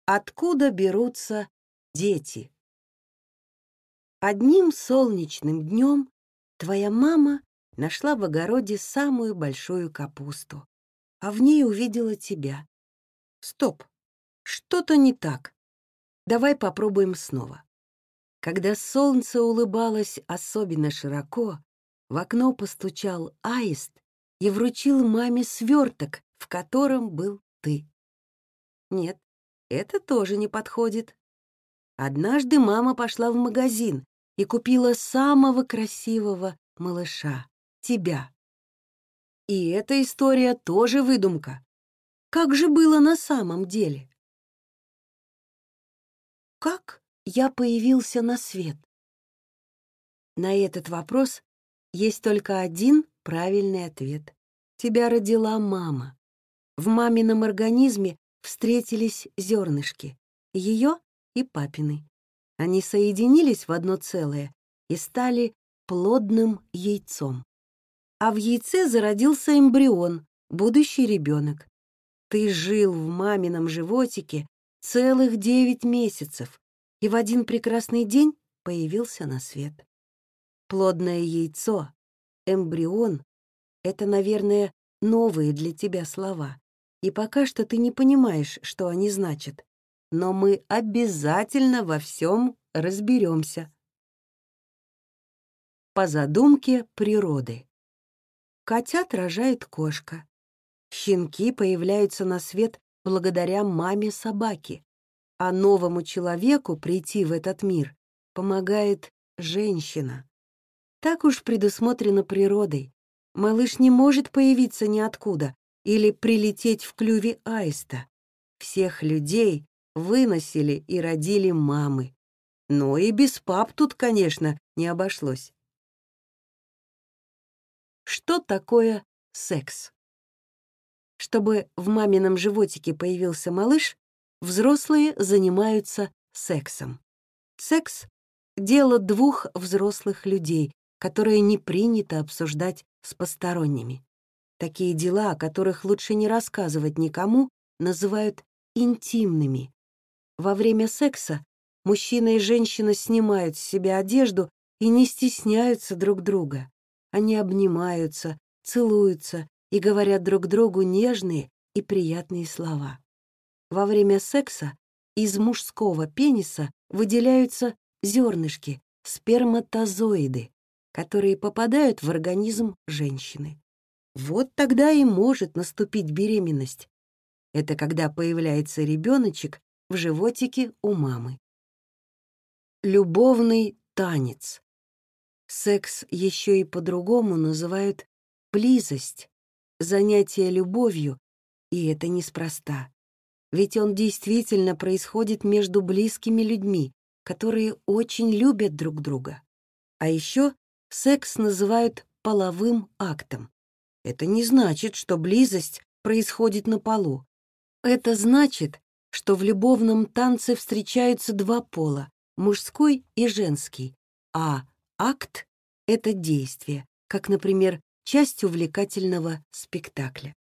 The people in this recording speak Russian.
Откуда берутся дети? Одним солнечным днем твоя мама нашла в огороде самую большую капусту, а в ней увидела тебя. Стоп, что-то не так. Давай попробуем снова. Когда солнце улыбалось особенно широко, в окно постучал аист и вручил маме сверток, в котором был ты. Нет, это тоже не подходит. Однажды мама пошла в магазин и купила самого красивого малыша — тебя. И эта история тоже выдумка. Как же было на самом деле? Как я появился на свет? На этот вопрос есть только один правильный ответ. Тебя родила мама. В мамином организме встретились зернышки, ее и папины. Они соединились в одно целое и стали плодным яйцом. А в яйце зародился эмбрион, будущий ребенок. Ты жил в мамином животике целых 9 месяцев и в один прекрасный день появился на свет. Плодное яйцо, эмбрион — это, наверное, новые для тебя слова. И пока что ты не понимаешь, что они значат. Но мы обязательно во всем разберемся. По задумке природы. Котят рожает кошка. Щенки появляются на свет благодаря маме собаки. А новому человеку прийти в этот мир помогает женщина. Так уж предусмотрено природой. Малыш не может появиться ниоткуда или прилететь в клюве аиста. Всех людей выносили и родили мамы. Но и без пап тут, конечно, не обошлось. Что такое секс? Чтобы в мамином животике появился малыш, взрослые занимаются сексом. Секс — дело двух взрослых людей, которые не принято обсуждать с посторонними. Такие дела, о которых лучше не рассказывать никому, называют интимными. Во время секса мужчина и женщина снимают с себя одежду и не стесняются друг друга. Они обнимаются, целуются и говорят друг другу нежные и приятные слова. Во время секса из мужского пениса выделяются зернышки, сперматозоиды, которые попадают в организм женщины. Вот тогда и может наступить беременность. Это когда появляется ребеночек в животике у мамы. Любовный танец. Секс еще и по-другому называют близость, занятие любовью, и это неспроста. Ведь он действительно происходит между близкими людьми, которые очень любят друг друга. А еще секс называют половым актом. Это не значит, что близость происходит на полу. Это значит, что в любовном танце встречаются два пола, мужской и женский, а акт — это действие, как, например, часть увлекательного спектакля.